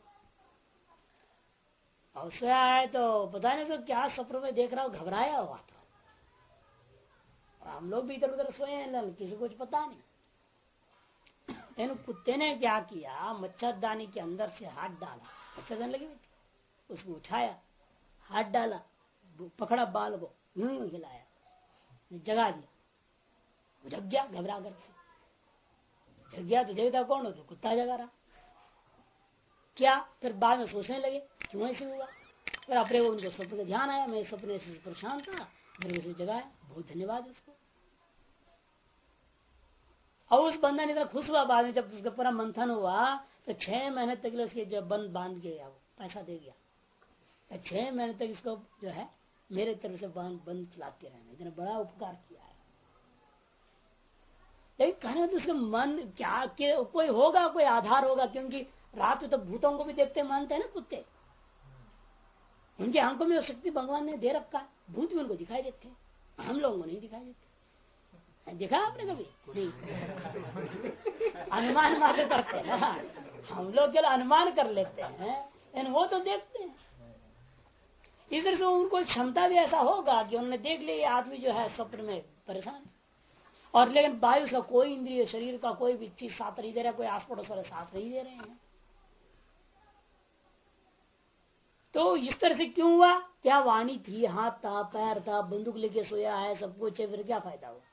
और सोया है तो पता नहीं तो क्या सफर में देख रहा हूं, घबराया हुआ था। और हम लोग भी इधर उधर सोए हैं, किसी को कुछ पता नहीं। लेकिन कुत्ते ने क्या किया, मच्छरदानी के अंदर से हाथ डाला, मच्छरदानी लगी हुई थी, उसको उठाया, हाथ डाला, पकड़ा बाल को, हिलाया, जगा दिया, जग गया घबरा कर। जग गया तो देखता कौन हो, तो कुत्ता जगा रहा। क्या फिर बाद में सोचने लगे क्यों ऐसे हुआ। फिर अपने उनको स्वप्न का ध्यान आया, मैं सपने से परेशान था, मेरे से जगाया, बहुत धन्यवाद उसको। और उस बंदा ने इतना खुश हुआ बाद में, जब उसका पूरा मंथन हुआ तो 6 महीने तक उसके जब बंद बांध गया, वो पैसा दे गया, 6 महीने तक इसको जो है मेरे तरफ से बंद चलाते रहना, इतना बड़ा उपकार किया है। लेकिन कहने तो उसका मन क्या कोई होगा, कोई आधार होगा, क्योंकि रात में तो भूतों को भी देखते मानते हैं ना कुत्ते, उनकी आंखों में वो शक्ति भगवान ने दे रखा है, भूत भी उनको दिखाई देते हैं, हम लोगों को नहीं दिखाई देते। देखा आपने कभी? नहीं। अनुमान मात्र करते हैं ना हम लोग, केवल अनुमान कर लेते हैं, लेकिन वो तो देखते हैं। इस तरह से उनको क्षमता भी ऐसा होगा कि उन्होंने देख लिया आदमी जो है स्वप्न में परेशान, और लेकिन वायु का कोई इंद्रिय, शरीर का कोई भी चीज साथ नहीं दे रहा, कोई आस पड़ोस वाले साथ नहीं दे रहे हैं। तो इस तरह से क्यों हुआ? क्या वाणी थी, हाथ था, पैर था, बंदूक लेके सोया है, सब कुछ है, फिर क्या फायदा हुआ?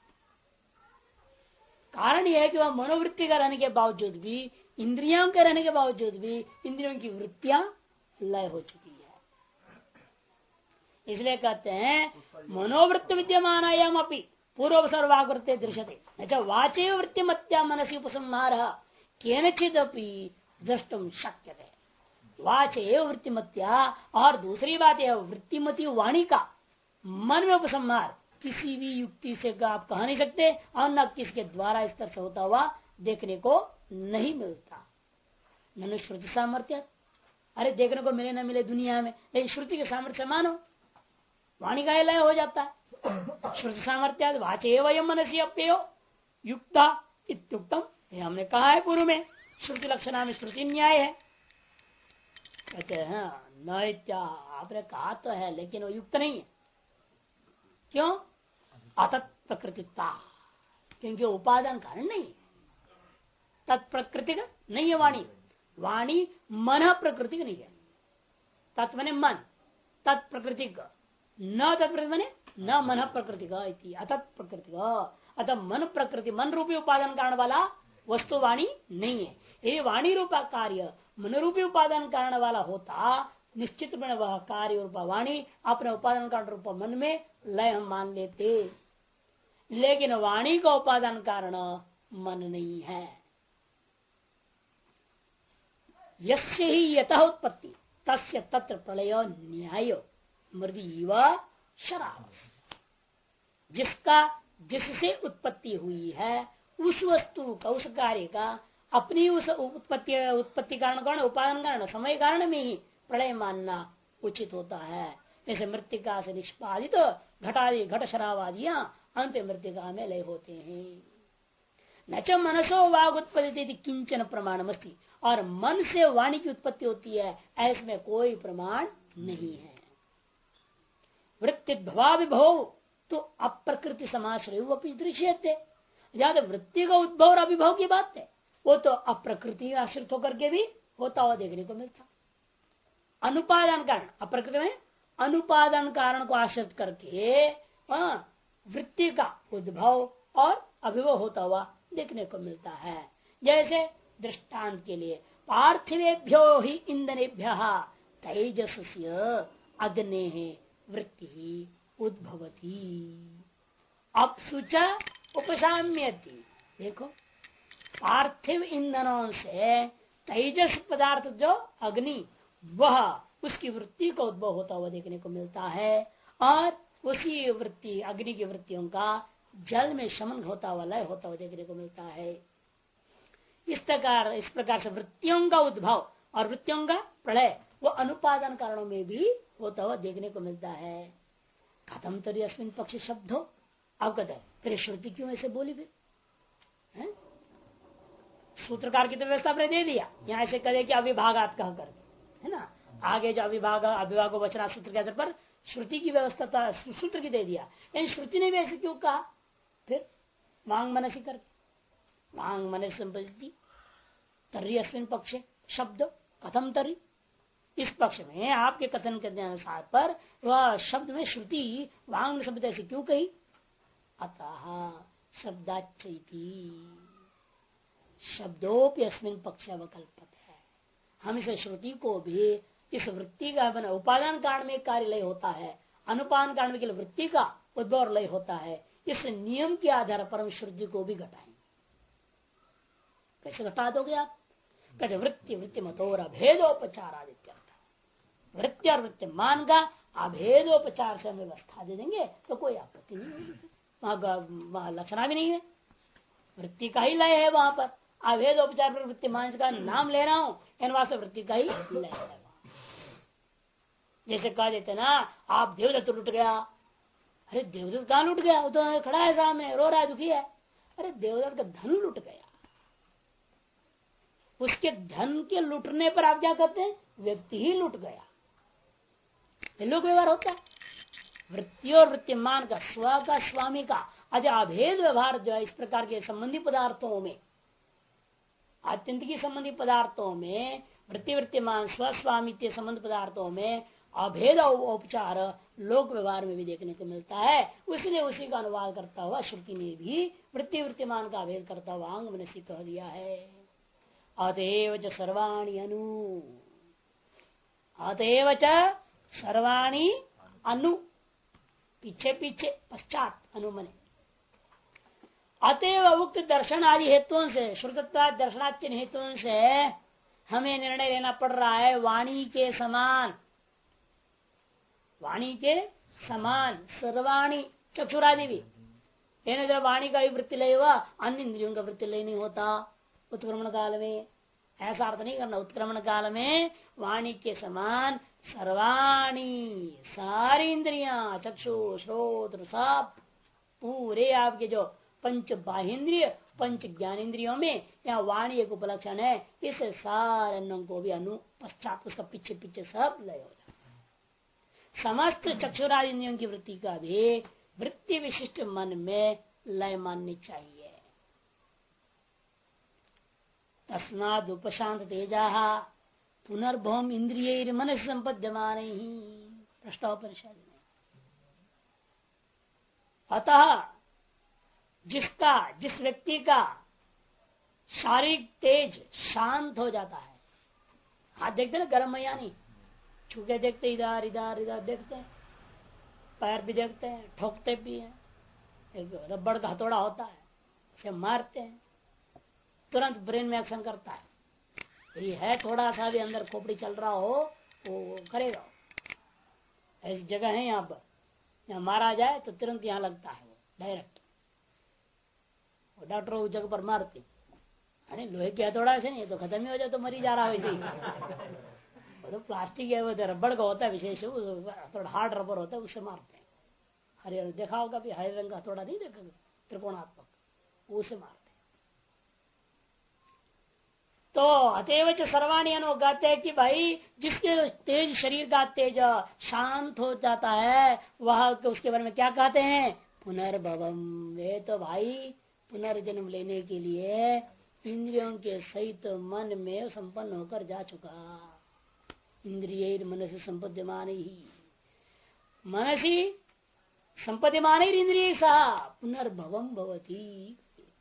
कारण यह है कि वह मनोवृत्ति का रहने के बावजूद भी, इंद्रियों के रहने के बावजूद भी, इंद्रियों की वृत्तियां लय हो चुकी है। इसलिए कहते हैं मनोवृत्ति विद्यमान अपनी पूर्व सर्वाकृत्य दृश्यते, अच्छा वाचे वृत्ति मत्या मनसी उपसंहार केनचिदपि द्रष्टुम शक्य है। वाचे वृत्तिमत्या, और दूसरी बात है वृत्तिमती वाणी का मन में उपसंहार किसी भी युक्ति से आप कह नहीं सकते, और न किसके द्वारा इस तरह से होता हुआ देखने को नहीं मिलता। न श्रुति सामर्थ्य, अरे देखने को मिले न मिले दुनिया में, लेकिन श्रुति के सामर्थ्य मानो, वाणी का लय हो जाता है। श्रुति सामर्थ्य वाचे वयम मनसी अप्यो युक्ता इत्युक्तम, हमने कहा है पूर्व में, श्रुति लक्षणा में श्रुति न्याय है। कहते हैं न, आपने कहा तो है लेकिन वो युक्त नहीं है। क्यों? अतत् प्रकृतिता, क्योंकि उपादान कारण नहीं है, तत्प्रकृति का नहीं है वाणी। वाणी मन प्रकृति का नहीं है, तत्व ने मन, तत्प्रकृति का, न तत्प्रकृति मने न मन प्रकृति का, अतत् प्रकृति का, अतः मन प्रकृति, मन रूपी उपादान कारण वाला वस्तु वाणी नहीं है। ये वाणी रूपा कार्य मन रूपी उपादान कारण वाला होता, निश्चित में वह कार्य रूपा वाणी अपने उपादान कारण रूपा मन में लय हम मान लेते, लेकिन वाणी का उपादान कारण मन नहीं है। यस्य ही यतः उत्पत्ति तस्य तत्र प्रलय न्याय मृदीव शराब, जिसका जिससे उत्पत्ति हुई है उस वस्तु का, उस कार्य का अपनी उस उत्पत्ति कारण कौन, उपादान कारण समय कारण में ही प्रलय मानना उचित होता है। जैसे मृतिका से निष्पादित घटादि घट शरावादियां अंत मृतिका में लय होते हैं। न च मनसो वाग उत्पत्ति किंचन प्रमाण मस्ती, और मन से वाणी की उत्पत्ति होती है ऐसे में कोई प्रमाण नहीं है। वृत्ति भवाभिभव तो अप्रकृति समाश्रय दृश्यते, ज्यादा वृत्ति का उद्भव और अभिभव की बात है, वो तो अप्रकृति आश्रित होकर के भी होता हुआ देखने को मिलता। अनुपादान कारण, अप्रकृति में अनुपादान कारण को आश्रित करके वृत्ति का उद्भव और अभिभव होता हुआ देखने को मिलता है। जैसे दृष्टांत के लिए पार्थिवेभ्यो ही इंधनेभ्य तेजस्य अग्ने वृत्ति उद्भवती अपसुचा उपसाम्यति। देखो पार्थिव ईंधनों से तेजस पदार्थ जो अग्नि, वह उसकी वृत्ति का उद्भव होता हुआ देखने को मिलता है, और उसी वृत्ति अग्नि की वृत्तियों का जल में शमन होता हुआ, लय होता हुआ देखने को मिलता है। इस प्रकार से वृत्तियों का उद्भव और वृत्तियों का प्रलय वो अनुपादान कारणों में भी होता हुआ देखने को मिलता है। कथम तरी अस्मिन पक्ष शब्द हो, अब कहते हैं फिर श्रुति क्यों ऐसे बोली, फिर सूत्रकार की तो व्यवस्था आपने दे दिया, यहाँ ऐसे कहे कि अविभागात कह करके, है ना, आगे जो अविभाग वचना सूत्र के आधार पर श्रुति की व्यवस्था सूत्र की दे दिया, लेकिन श्रुति ने भी ऐसे क्यों कहा, फिर वांग मनसी करके, वांग मनसी संपत्ति तर्री अस्मिन पक्ष शब्द कथम तरी, इस पक्ष में आपके कथन के अनुसार पर वह शब्द में श्रुति वांग शब्द ऐसी क्यों कही, अतः शब्दाच्चैति शब्दोपि अस्मिन पक्ष अवकल्पत है। हम इस श्रुति को भी इस वृत्ति का बना उपादान कारण में कार्य लय होता है, अनुपादान कारण में वृत्ति का उद्भव और लय होता है, इस नियम के आधार पर हम श्रुति को भी घटाएंगे। कैसे घटा दोगे आप, कहते वृत्ति वृत्ति मतोर अभेदोपचार आदित्य, वृत्ति और वृत्तिमान का अभेदोपचार से हम व्यवस्था दे देंगे तो कोई आपत्ति नहीं होगी, वहां लक्षणा भी नहीं है, वृत्ति का ही लय है, वहां पर अभेदोपचार पर वृत्तिमान का नाम ले रहा हूं, इन वास्तव वृत्ति का ही लय है। जैसे कह देते ना आप देवदत्त लुट गया, अरे देवदत्त कहाँ लुट गया, वो तो खड़ा है सामने रो रहा है, दुखी है, अरे देवदत्त का धन लुट गया, उसके धन के लुटने पर आप क्या कहते हैं, व्यक्ति ही लुट गया, लोक व्यवहार होता है। वृत्ति और वृत्तिमान का स्व का स्वामी का अभेद व्यवहार जो है, इस प्रकार के संबंधी पदार्थों में, आत्यंतिकी संबंधी पदार्थों में, वृत्ति वृत्तिमान स्वस्वामी के संबंध पदार्थों में अभेद उपचार लोक व्यवहार में भी देखने को मिलता है। इसलिए उसी का अनुवाद करता हुआ श्रुति ने भी वृत्ति वृत्तिमान का अभेद करता हुआ अंग मनसी कह दिया है। अतएव च सर्वाणि अनु, अतएव च सर्वाणि अनु, पीछे पीछे पश्चात अनुमने, अतएव उक्त दर्शन आदि हेतुओं से, श्रुतत्वा दर्शनाच्य हेतुओं से हमें निर्णय लेना पड़ रहा है वाणी के समान, वाणी के समान सर्वाणी चक्षुरादि भी, जब वाणी का भी वृत्ति लय हुआ, अन्य इंद्रियों का वृत्ति लय नहीं होता उत्क्रमण काल में, ऐसा अर्थ नहीं करना। उत्क्रमण काल में वाणी के समान सर्वाणी, सारी इंद्रियां, चक्षु श्रोत्र सब पूरे आपके जो पंच बाह्येंद्रिय पंच ज्ञानेन्द्रियों में यहाँ वाणी एक उपलक्षण है, इस सारे अन्नों को भी अनु पश्चात उसका पीछे पीछे सब लय हो जाता है। समस्त चक्षुरादि इंद्रियों की वृत्ति का भी वृत्ति विशिष्ट मन में लय माननी चाहिए। तस्माद उपशांत तेजा पुनर्भौम इंद्रिय मन संपद्यमान ही प्रश्नोपनिषद में। अतः जिस व्यक्ति का शारीरिक तेज शांत हो जाता है, हाथ देखते ना गर्म है या नहीं, छूके देखते, इधर इधर इधर देखते हैं, पैर भी देखते हैं, ठोकते भी हैं, एक रबड़ का हथौड़ा होता है उसे मारते हैं, तुरंत ब्रेन में एक्शन करता है। ये है थोड़ा सा भी अंदर खोपड़ी चल रहा हो वो करेगा। ऐसी जगह है यहाँ पर, यहाँ मारा जाए तो तुरंत यहाँ लगता है वो डायरेक्ट, डॉक्टर उस जगह पर मारते, अरे लोहे की हथौड़ा से नहीं तो खत्म ही हो जाए तो मरी जा रहा है वैसे वो तो प्लास्टिक है, वो तो रबड़ का होता है विशेष, थोड़ा हार्ड रबर होता है, उससे मारते हैं। हरे रंग देखा होगा, भी हरे रंग का हथौड़ा नहीं देखा त्रिकोणात्मक, उसे मारते। तो अतएव सर्वाणी अनु कहते हैं कि भाई जिसके तेज शरीर का तेज शांत हो जाता है वह उसके बारे में क्या कहते हैं, पुनर्भवम। वे तो भाई पुनर्जन्म लेने के लिए इंद्रियों के सहित मन में संपन्न होकर जा चुका। इंद्रिय मनसी संपद्यमान ही, मनसी संपद्यमान ही इंद्रिय सा पुनर्भवम भवती।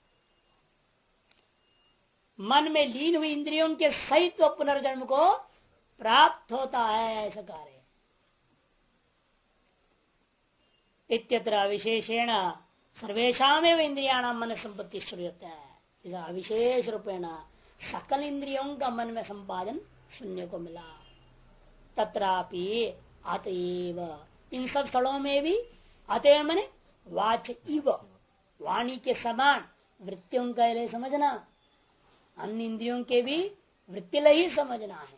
मन में लीन हुई इंद्रियों के सहित पुनर्जन्म को प्राप्त होता है, ऐसा कार्य। इत्यत्र विशेषेण सर्वेशा इंद्रियाणाम मन संपत्ति श्रूयते है, विशेष रूपेण सकल इंद्रियों का मन में संपादन सुनने को मिला। तत्रापि अतएव, इन सब स्थलों में भी अतएव मैंने वाच इव, वाणी के समान वृत्तियों का लय समझना, अन्य इंद्रियों के भी वृत्ति लय ही समझना है।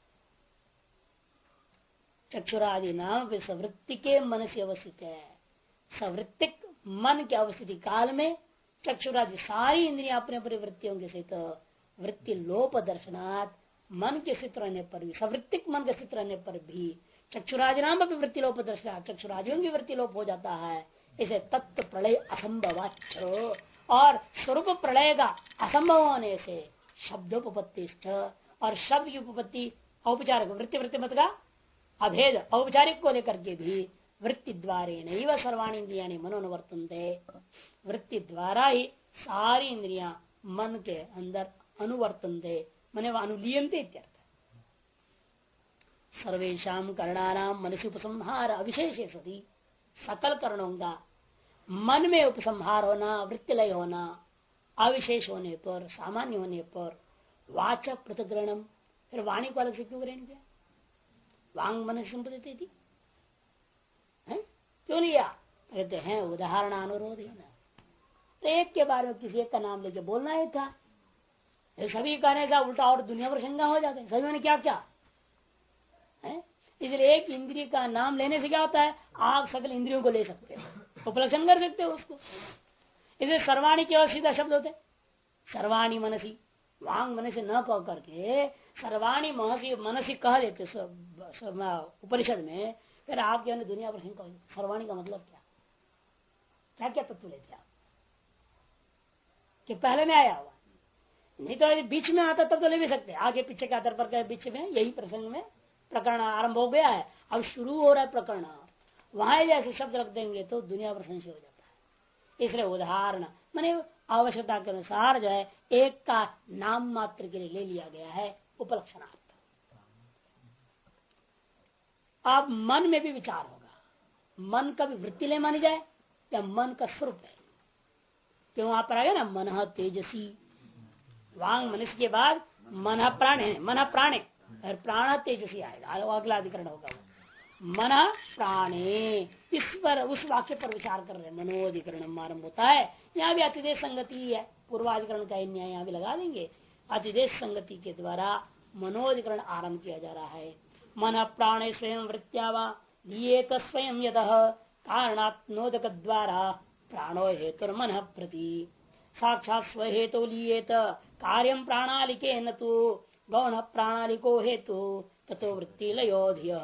चक्षुरादि नाम सवृत्ति के मन से अवस्थित है। सवृत्तिक मन के अवस्थिति काल में चक्षुरादि सारी इंद्रियां अपने अपनी वृत्तियों के सहित वृत्ति लोप दर्शनात्, मन के स्थित रहने पर भी, सवृत्तिक मन के स्थित रहने पर भी चक्षुरादि नाम भी वृत्ति लोप दर्शनात्, चक्षुरादियों की वृत्ति लोप हो जाता है। इसे तत्व प्रलय असंभवाच्छ, और स्वरूप प्रलय का असंभव होने से शब्दोपपत्ति, और शब्द की उपपत्ति औपचारिक वृत्ति, वृत्ति मत का अभेद औपचारिक को लेकर के भी वृत्ति द्वारे नहीं सर्वाणी इंद्रिया मनोनुवर्तनते, वृत्ति द्वारा ही सारी इंद्रियां मन के अंदर अनुवर्तनते, मने अनुलीयंते इत्यर्थ। सर्वेशम कर्णानाम मनसी उपसंहार अविशेष सती, सकल कर्णों का मन में उपसंहार होना, वृत्तिलय होना अविशेष होने पर, सामान्य होने पर वाच पृथग्रहणम, फिर वाणी को अलग से क्यों ग्रहण किया? वांग मन संपत्ति थी, क्यों लिया? कहते हैं उदाहरण अनुरोध है ना, तो एक के बारे में किसी एक का नाम लेके बोलना ही था। सभी कहने का उल्टा और दुनिया पर शंका हो जाते हैं, सभी ने क्या क्या है। इसलिए एक इंद्रिय का नाम लेने से क्या होता है, आप सकल इंद्रियों को ले सकते हो, उपलक्षण कर सकते हो उसको। इसलिए सर्वाणी केवल सीधा शब्द होते, सर्वाणी मनसी, वांग मनसी न कह करके सर्वाणी महसी मनसी कह देते उपनिषद में, फिर आपके अन्य दुनिया पर शंका हो। सर्वाणी का मतलब क्या, क्या क्या तत्व लेते आप कि पहले में आया हुआ, नहीं तो यदि बीच में आता तब तो ले भी सकते, आगे पीछे के आधार पर बीच में यही प्रसंग में प्रकरण आरंभ हो गया है, अब शुरू हो रहा है प्रकरण, वहां जैसे शब्द रख देंगे तो दुनिया पर संशय हो जाता है। इसलिए उदाहरण माने आवश्यकता के अनुसार जो है एक का नाम मात्र के लिए ले लिया गया है उपलक्षणार्थ। अब मन में भी विचार होगा, मन का भी वृत्ति ले मानी जाए या मन का स्वरूप है, क्यों वहां पर आ गया ना मन तेजसी, वांग मनुष्य के बाद मन प्राण है, मन प्राणे और प्राण तेजसी आएगा, अगला अधिकरण होगा मन प्राणे। इस पर उस वाक्य पर विचार कर रहे, मनोधिकरण आरंभ होता है। यहाँ भी अतिदेश संगति है, पूर्वाधिकरण का न्याय यहाँ भी लगा देंगे। अतिदेश संगति के द्वारा मनोधिकरण आरंभ किया जा रहा है। मन प्राणे स्वयं वृत्त्यावा लिएत स्वयं यतः कारणात्नोदक द्वारा प्राणो हेतु मन प्रति साक्षात स्वहेतु लिएत कार्यम प्राणालिके न तो गौण प्राणालिको हेतु ततो वृत्ति लयोध्य।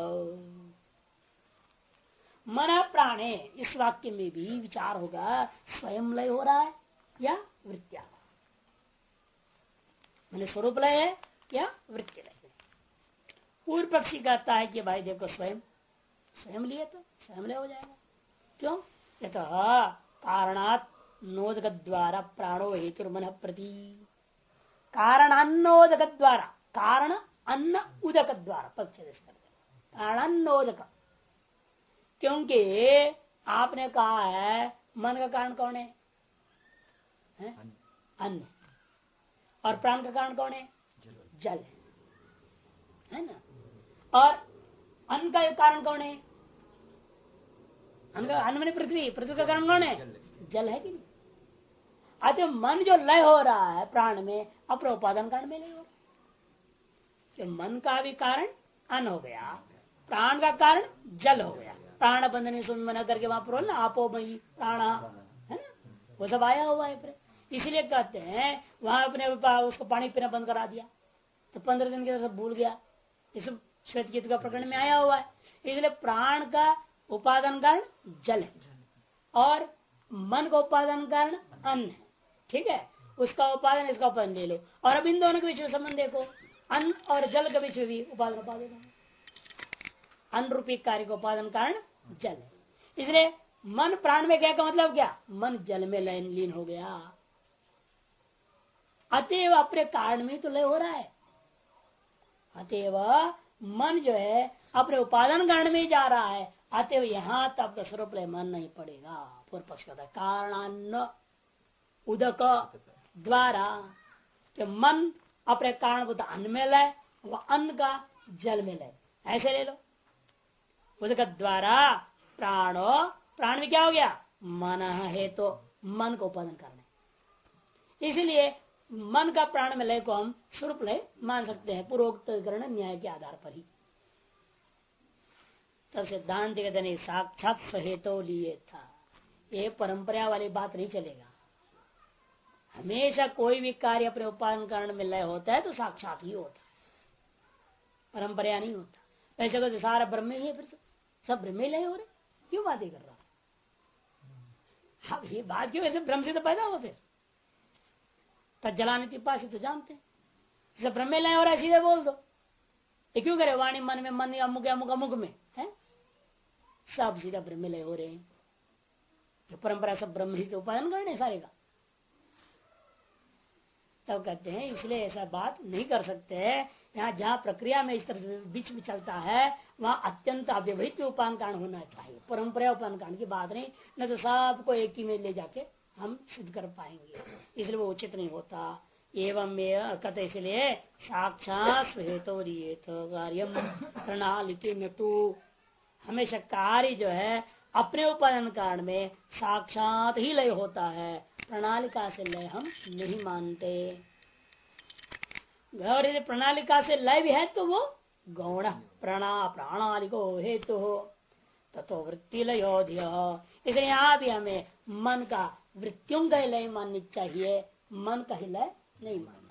मन प्राणे, इस वाक्य में भी विचार होगा, स्वयं लय हो रहा है या वृत्त्या, मैंने स्वरूप लय है या वृत्ति लय है। पूर्व पक्षी कहता है कि भाई देखो स्वयं स्वयं लिए तो स्वयं लय हो जाएगा, क्यों? यतः कारणात् नोदक द्वारा प्राणो हेतु मन प्रति, कारणान्नोदक द्वारा, कारण अन्न उदक द्वारा पक्ष कारणान्नोदक, क्योंकि आपने कहा है मन का कारण कौन है? अन्न, और प्राण का कारण कौन है? जल है ना। और अन्न का कारण कौन है? अन्न में पृथ्वी, पृथ्वी का कारण कौन है? जल है कि नहीं? अतः मन जो लय हो रहा है प्राण में, अपने उपादान कारण में लय हो रहा है। तो मन का भी कारण अन्न हो गया, प्राण का कारण जल हो गया। प्राण बंधन सुन करके वहां पर ना आपोमयी प्राण है ना, वो सब आया हुआ है। इसलिए कहते हैं वहां अपने उसको पानी पीना बंद करा दिया तो 15 दिन के सब भूल गया, इस श्वेत गीत का प्रकरण में आया हुआ है। इसलिए प्राण का उपादान कारण जल है और मन का उपादान कारण अन्न है, ठीक है। उसका उपादान इसका उपादान ले लो, और अब इन दोनों के बीच में संबंध देखो, अन्न और जल के बीच में भी उपादान उपादान, अन्न रूपी कार्य का उपादान कारण जल है। इसलिए मन प्राण में गया का मतलब क्या? मन जल में लीन हो गया, अतएव अपने कारण में तो लय हो रहा है। अतएव मन जो है अपने उपादान कारण में जा रहा है, अतएव यहां तक स्वरूप लय मन नहीं पड़ेगा। पूर्व पक्ष कहता है कारणान्न उदक द्वारा, कि मन अपने कारणभूत अन्न में लय, वह अन्न का जल में लय, ऐसे ले लो। उसके द्वारा प्राणो, प्राण में क्या हो गया, मन है, तो मन को उत्पादन करना, इसलिए मन का प्राण में लय को हम स्वरूप लय मान सकते हैं पूर्वोक्त ग्रहण न्याय के आधार पर ही। तब सिद्धांत कहते नहीं, साक्षात सहेतो लिए था, ये परंपरा वाली बात नहीं चलेगा। हमेशा कोई भी कार्य अपने उपादान कारण में लय होता है तो साक्षात ही होता है, परंपरा नहीं होता। ऐसे तो सारा ब्रह्म ही है, फिर तो सब ब्रह्म ही लय हो रहे, क्यों बातें कर रहा? अब ये बात क्यों, ऐसे ब्रह्म से तो पैदा हुआ, फिर तलानी पास तो जानते हैं ब्रह्म लय हो रहा है, सीधे बोल दो। ये क्यों करे वाणी मन में, मन अमुक अमुक अमुक में है, सब सीधा ब्रह्म लय हो रहे हैं। तो परंपरा सब ब्रह्म ही तो उपादान करने सारे का। तब कहते हैं इसलिए ऐसा बात नहीं कर सकते। यहाँ जहाँ प्रक्रिया में इस तरह बीच में चलता है वहाँ अत्यंत अव्यवहित उपादान कारण होना चाहिए, परंपरा उपादान कारण की बात नहीं, न तो सबको एक ही में ले जाके हम सिद्ध कर पाएंगे, इसलिए वो उचित नहीं होता। एवं कहते इसलिए साक्षात हेतु कार्यम प्रणाली में तू, हमेशा कार्य जो है अपने उपादान कारण में साक्षात ही लय होता है, प्रणालिका से लय हम नहीं मानते। और यदि प्रणालिका से लय भी है तो वो गौण प्रणालिको हेतु हो तथो वृत्ति लयोध्य, इसलिए यहाँ भी हमें मन का वृत्तियों का लय माननी चाहिए, मन का ही लय नहीं मानना।